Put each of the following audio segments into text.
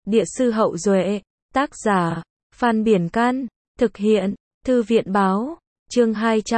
Địa sư Hậu Duệ, tác giả, Phan Biển Can, thực hiện, Thư viện báo, chương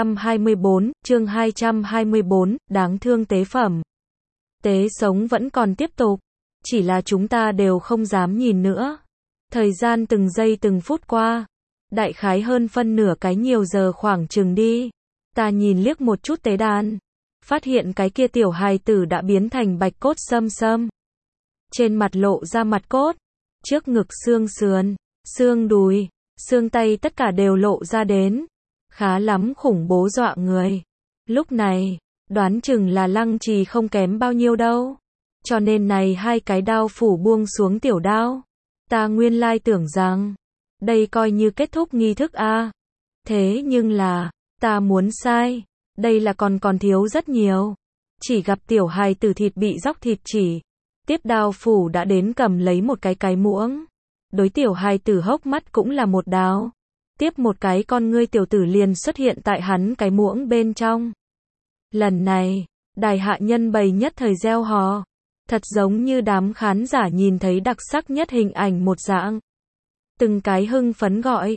224, đáng thương tế phẩm. Tế sống vẫn còn tiếp tục, chỉ là chúng ta đều không dám nhìn nữa. Thời gian từng giây từng phút qua, đại khái hơn phân nửa cái nhiều giờ khoảng chừng đi. Ta nhìn liếc một chút tế đàn, phát hiện cái kia tiểu hài tử đã biến thành bạch cốt xâm xâm. Trên mặt lộ ra mặt cốt, trước ngực xương sườn, xương đùi, xương tay tất cả đều lộ ra đến. Khá lắm khủng bố dọa người. Lúc này, đoán chừng là Lăng Trì không kém bao nhiêu đâu. Cho nên này hai cái đao phủ buông xuống tiểu đao. Ta nguyên lai tưởng rằng, đây coi như kết thúc nghi thức a. Thế nhưng là, ta muốn sai. Đây là còn thiếu rất nhiều. Chỉ gặp tiểu hài tử thịt bị róc thịt chỉ. Tiếp đao phủ đã đến cầm lấy một cái muỗng. Đối tiểu hài tử hốc mắt cũng là một đao. Tiếp một cái con ngươi tiểu tử liền xuất hiện tại hắn cái muỗng bên trong. Lần này, đài hạ nhân bầy nhất thời reo hò. Thật giống như đám khán giả nhìn thấy đặc sắc nhất hình ảnh một dạng. Từng cái hưng phấn gọi,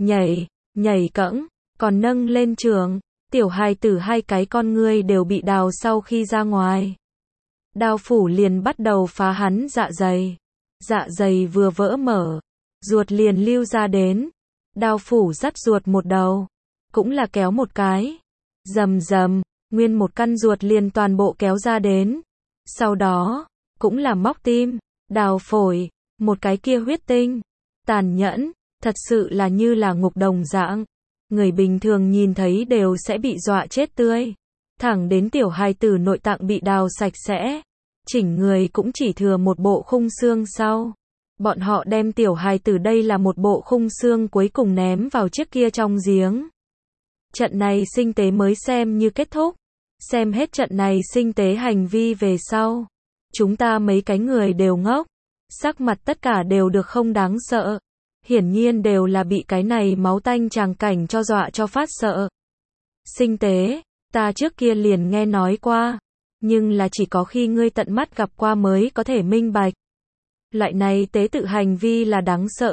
nhảy cẫng, còn nâng lên trường. Tiểu hài tử hai cái con ngươi đều bị đào sau khi ra ngoài. Đao phủ liền bắt đầu phá hắn dạ dày. Dạ dày vừa vỡ mở, ruột liền lưu ra đến. Đao phủ dắt ruột một đầu, cũng là kéo một cái. Rầm rầm, nguyên một căn ruột liền toàn bộ kéo ra đến. Sau đó, cũng là móc tim, đào phổi, một cái kia huyết tinh. Tàn nhẫn, thật sự là như là ngục đồng dạng. Người bình thường nhìn thấy đều sẽ bị dọa chết tươi. Thẳng đến tiểu hài tử nội tạng bị đào sạch sẽ. Chỉnh người cũng chỉ thừa một bộ khung xương sau. Bọn họ đem tiểu hài tử đây là một bộ khung xương cuối cùng ném vào chiếc kia trong giếng. Trận này sinh tế mới xem như kết thúc. Xem hết trận này sinh tế hành vi về sau. Chúng ta mấy cái người đều ngốc. Sắc mặt tất cả đều được không đáng sợ. Hiển nhiên đều là bị cái này máu tanh tràng cảnh cho dọa cho phát sợ. Sinh tế, ta trước kia liền nghe nói qua. Nhưng là chỉ có khi ngươi tận mắt gặp qua mới có thể minh bạch. Loại này tế tự hành vi là đáng sợ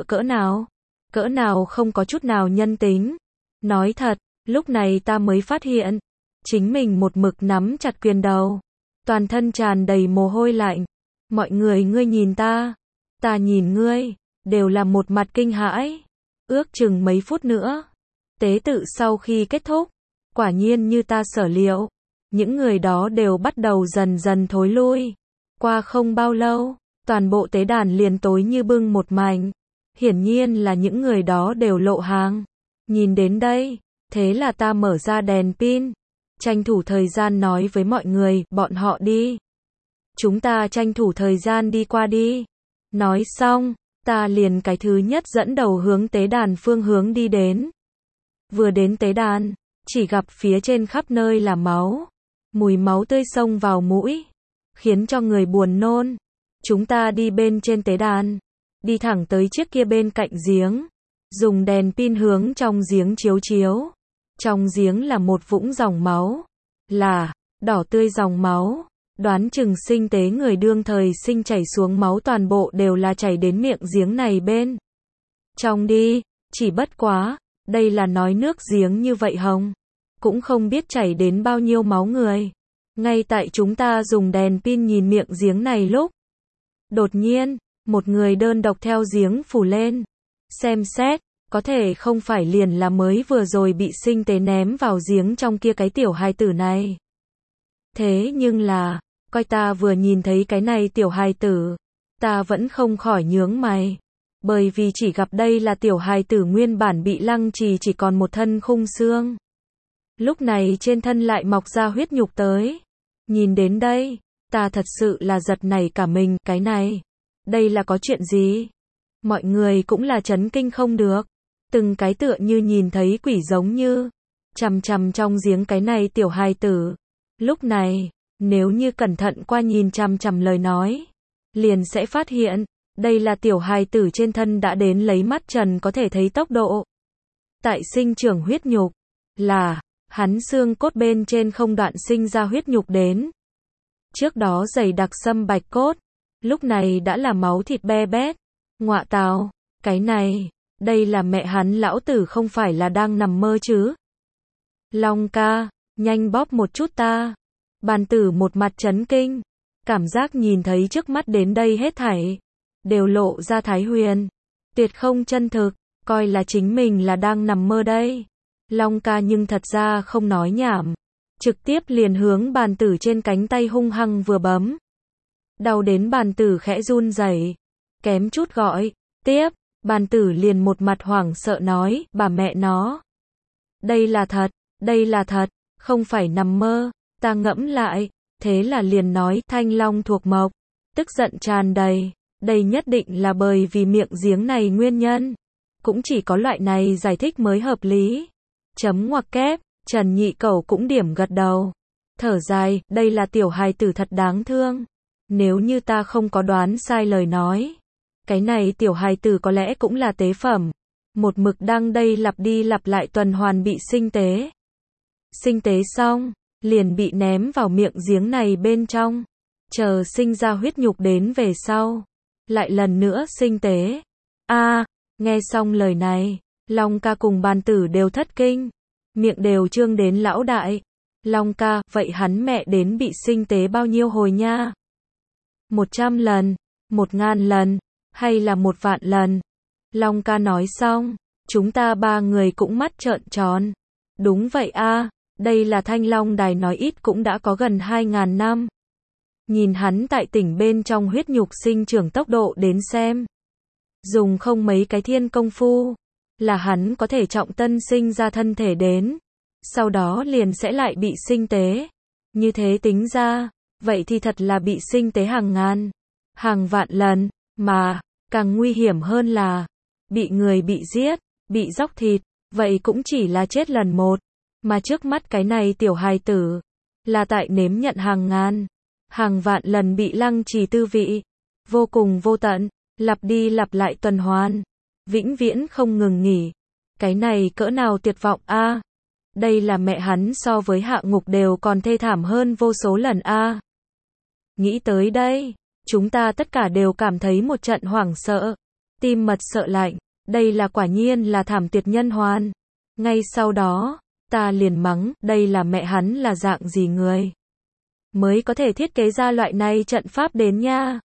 cỡ nào không có chút nào nhân tính. Nói thật, lúc này ta mới phát hiện, chính mình một mực nắm chặt quyền đầu, toàn thân tràn đầy mồ hôi lạnh. Mọi người ngươi nhìn ta nhìn ngươi, đều là một mặt kinh hãi. Ước chừng mấy phút nữa, tế tự sau khi kết thúc, quả nhiên như ta sở liệu, những người đó đều bắt đầu dần dần thối lui. Qua không bao lâu, toàn bộ tế đàn liền tối như bưng một mảnh. Hiển nhiên là những người đó đều lộ hàng. Nhìn đến đây, thế là ta mở ra đèn pin, tranh thủ thời gian nói với mọi người, bọn họ đi. Chúng ta tranh thủ thời gian đi qua đi. Nói xong, ta liền cái thứ nhất dẫn đầu hướng tế đàn phương hướng đi đến. Vừa đến tế đàn, chỉ gặp phía trên khắp nơi là máu. Mùi máu tươi xông vào mũi, khiến cho người buồn nôn. Chúng ta đi bên trên tế đàn, đi thẳng tới chiếc kia bên cạnh giếng, dùng đèn pin hướng trong giếng chiếu. Trong giếng là một vũng dòng máu, là đỏ tươi dòng máu. Đoán chừng sinh tế người đương thời sinh chảy xuống máu toàn bộ đều là chảy đến miệng giếng này bên trong đi. Chỉ bất quá, đây là nói nước giếng như vậy hồng, cũng không biết chảy đến bao nhiêu máu người. Ngay tại chúng ta dùng đèn pin nhìn miệng giếng này lúc, đột nhiên, một người đơn độc theo giếng phủ lên. Xem xét, có thể không phải liền là mới vừa rồi bị sinh tế ném vào giếng trong kia cái tiểu hài tử này. Thế nhưng là, coi ta vừa nhìn thấy cái này tiểu hài tử, ta vẫn không khỏi nhướng mày. Bởi vì chỉ gặp đây là tiểu hài tử nguyên bản bị Lăng Trì chỉ còn một thân khung xương. Lúc này trên thân lại mọc ra huyết nhục tới. Nhìn đến đây, ta thật sự là giật nảy cả mình. Cái này, đây là có chuyện gì? Mọi người cũng là chấn kinh không được. Từng cái tựa như nhìn thấy quỷ giống như chằm chằm trong giếng cái này tiểu hài tử. Lúc này, nếu như cẩn thận qua nhìn chằm chằm lời nói, liền sẽ phát hiện, đây là tiểu hài tử trên thân đã đến lấy mắt trần có thể thấy tốc độ. Tại sinh trưởng huyết nhục, là hắn xương cốt bên trên không đoạn sinh ra huyết nhục đến. Trước đó dày đặc xâm bạch cốt, lúc này đã là máu thịt be bét. Ngọa tào, cái này, đây là mẹ hắn lão tử không phải là đang nằm mơ chứ. Long ca, nhanh bóp một chút ta. Bàn tử một mặt chấn kinh, cảm giác nhìn thấy trước mắt đến đây hết thảy, đều lộ ra thái huyền. Tuyệt không chân thực, coi là chính mình là đang nằm mơ đây. Long ca nhưng thật ra không nói nhảm, trực tiếp liền hướng bàn tử trên cánh tay hung hăng vừa bấm. Đau đến bàn tử khẽ run rẩy, kém chút gọi, tiếp, bàn tử liền một mặt hoảng sợ nói, bà mẹ nó. Đây là thật, không phải nằm mơ, ta ngẫm lại, thế là liền nói, Thanh Long thuộc mộc, tức giận tràn đầy, đây nhất định là bởi vì miệng giếng này nguyên nhân, cũng chỉ có loại này giải thích mới hợp lý. Chấm ngoặc kép, Trần Nhị Cẩu cũng điểm gật đầu, thở dài, đây là tiểu hài tử thật đáng thương, nếu như ta không có đoán sai lời nói, cái này tiểu hài tử có lẽ cũng là tế phẩm, một mực đang đây lặp đi lặp lại tuần hoàn bị sinh tế. Sinh tế xong, liền bị ném vào miệng giếng này bên trong, chờ sinh ra huyết nhục đến về sau, lại lần nữa sinh tế. Nghe xong lời này, Long ca cùng bàn tử đều thất kinh, miệng đều trương đến lão đại. Long ca, vậy hắn mẹ đến bị sinh tế bao nhiêu hồi nha? 100 lần, 1000 lần, hay là 1.000.000 lần? Long ca nói xong, chúng ta ba người cũng mắt trợn tròn. Đúng vậy đây là Thanh Long Đài nói ít cũng đã có gần 2000 năm. Nhìn hắn tại tỉnh bên trong huyết nhục sinh trưởng tốc độ đến xem. Dùng không mấy cái thiên công phu, là hắn có thể trọng tân sinh ra thân thể đến. Sau đó liền sẽ lại bị sinh tế. Như thế tính ra, vậy thì thật là bị sinh tế hàng ngàn, hàng vạn lần, mà, càng nguy hiểm hơn là, bị người bị giết, bị róc thịt, vậy cũng chỉ là chết lần một. Mà trước mắt cái này tiểu hài tử, là tại nếm nhận hàng ngàn, hàng vạn lần bị lăng trì tư vị, vô cùng vô tận, lặp đi lặp lại tuần hoàn, vĩnh viễn không ngừng nghỉ. Cái này cỡ nào tuyệt vọng Đây là mẹ hắn so với hạ ngục đều còn thê thảm hơn vô số lần Nghĩ tới đây, chúng ta tất cả đều cảm thấy một trận hoảng sợ, tim mật sợ lạnh, đây là quả nhiên là thảm tuyệt nhân hoàn. Ngay sau đó, ta liền mắng, đây là mẹ hắn là dạng gì người, mới có thể thiết kế ra loại này trận pháp đến nha.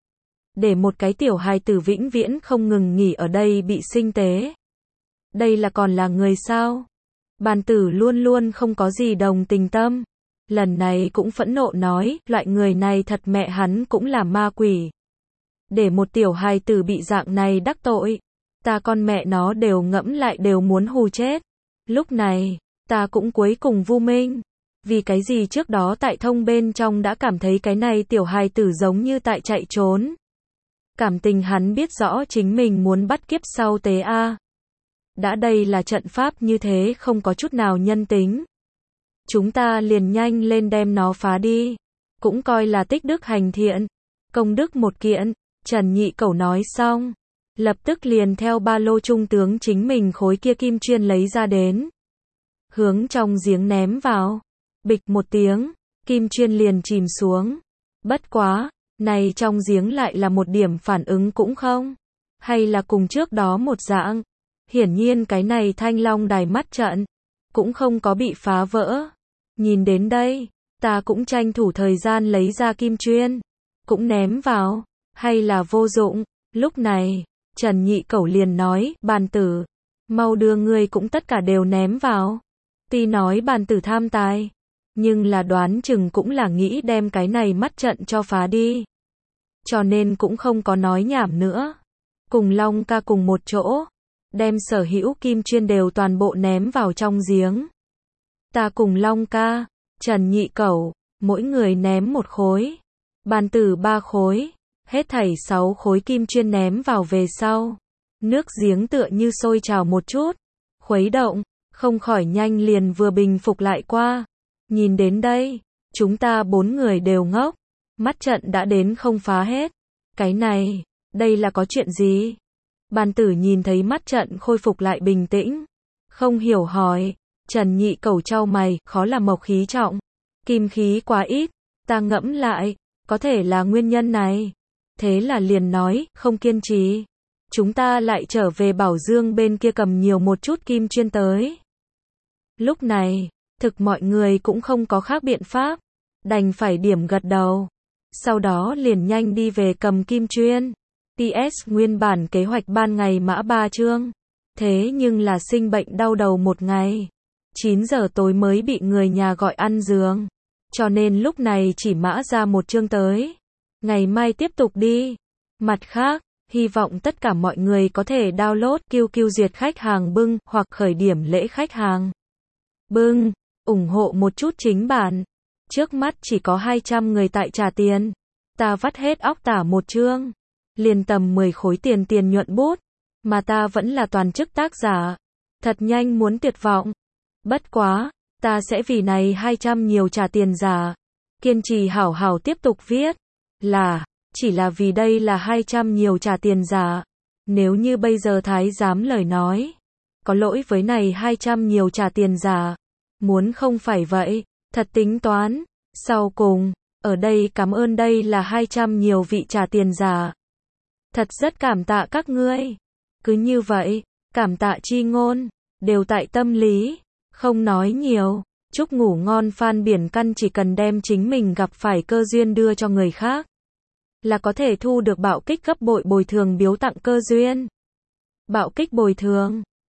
Để một cái tiểu hài tử vĩnh viễn không ngừng nghỉ ở đây bị sinh tế. Đây là còn là người sao? Bàn tử luôn luôn không có gì đồng tình tâm. Lần này cũng phẫn nộ nói, loại người này thật mẹ hắn cũng là ma quỷ. Để một tiểu hài tử bị dạng này đắc tội, ta con mẹ nó đều ngẫm lại đều muốn hù chết. Lúc này, ta cũng cuối cùng vu minh. Vì cái gì trước đó tại thông bên trong đã cảm thấy cái này tiểu hài tử giống như tại chạy trốn. Cảm tình hắn biết rõ chính mình muốn bắt kiếp sau tế Đã đây là trận pháp như thế không có chút nào nhân tính. Chúng ta liền nhanh lên đem nó phá đi. Cũng coi là tích đức hành thiện. Công đức một kiện, Trần Nhị Cẩu nói xong. Lập tức liền theo ba lô trung tướng chính mình khối kia kim chuyên lấy ra đến. Hướng trong giếng ném vào. Bịch một tiếng, kim chuyên liền chìm xuống. Bất quá, này trong giếng lại là một điểm phản ứng cũng không. Hay là cùng trước đó một dạng. Hiển nhiên cái này Thanh Long Đài mắt trận, cũng không có bị phá vỡ. Nhìn đến đây, ta cũng tranh thủ thời gian lấy ra kim chuyên, cũng ném vào, hay là vô dụng. Lúc này, Trần Nhị Cẩu liền nói, bàn tử, mau đưa ngươi cũng tất cả đều ném vào. Tuy nói bàn tử tham tài, nhưng là đoán chừng cũng là nghĩ đem cái này mắt trận cho phá đi. Cho nên cũng không có nói nhảm nữa. Cùng Long ca cùng một chỗ, đem sở hữu kim chuyên đều toàn bộ ném vào trong giếng. Ta cùng Long ca, Trần Nhị Cẩu, mỗi người ném một khối. Bàn tử 3 khối, hết thảy 6 khối kim chuyên ném vào về sau. Nước giếng tựa như sôi trào một chút, khuấy động, không khỏi nhanh liền vừa bình phục lại qua. Nhìn đến đây, chúng ta 4 người đều ngốc. Mắt trận đã đến không phá hết. Cái này, đây là có chuyện gì? Bàn tử nhìn thấy mắt trận khôi phục lại bình tĩnh. Không hiểu hỏi. Trần Nhị Cẩu chau mày, khó là mộc khí trọng. Kim khí quá ít. Ta ngẫm lại, có thể là nguyên nhân này. Thế là liền nói, không kiên trì. chúng ta lại trở về Bảo Dương bên kia cầm nhiều một chút kim chuyên tới. Lúc này, thực mọi người cũng không có khác biện pháp, đành phải điểm gật đầu. Sau đó liền nhanh đi về cầm kim chuyên. PS nguyên bản kế hoạch ban ngày mã 3 chương. Thế nhưng là sinh bệnh đau đầu một ngày. 9 giờ tối mới bị người nhà gọi ăn giường. Cho nên lúc này chỉ mã ra một chương tới. Ngày mai tiếp tục đi. Mặt khác, hy vọng tất cả mọi người có thể download QQ duyệt khách hàng bưng hoặc khởi điểm lễ khách hàng bưng, ủng hộ một chút chính bản. Trước mắt chỉ có 200 người tại trả tiền. Ta vắt hết óc tả một chương. Liền tầm 10 khối tiền nhuận bút. Mà ta vẫn là toàn chức tác giả. Thật nhanh muốn tuyệt vọng. Bất quá, ta sẽ vì này 200 nhiều trả tiền giả. Kiên trì hảo hảo tiếp tục viết. Chỉ là vì đây là 200 nhiều trả tiền giả. Nếu như bây giờ thái giám lời nói. Có lỗi với này 200 nhiều trả tiền giả. Muốn không phải vậy, thật tính toán. Sau cùng, ở đây cảm ơn đây là 200 nhiều vị trả tiền giả. Thật rất cảm tạ các ngươi. Cứ như vậy, cảm tạ chi ngôn, đều tại tâm lý, không nói nhiều. Chúc ngủ ngon Phan Biển Căn chỉ cần đem chính mình gặp phải cơ duyên đưa cho người khác. Là có thể thu được bạo kích gấp bội bồi thường biếu tặng cơ duyên. Bạo kích bồi thường.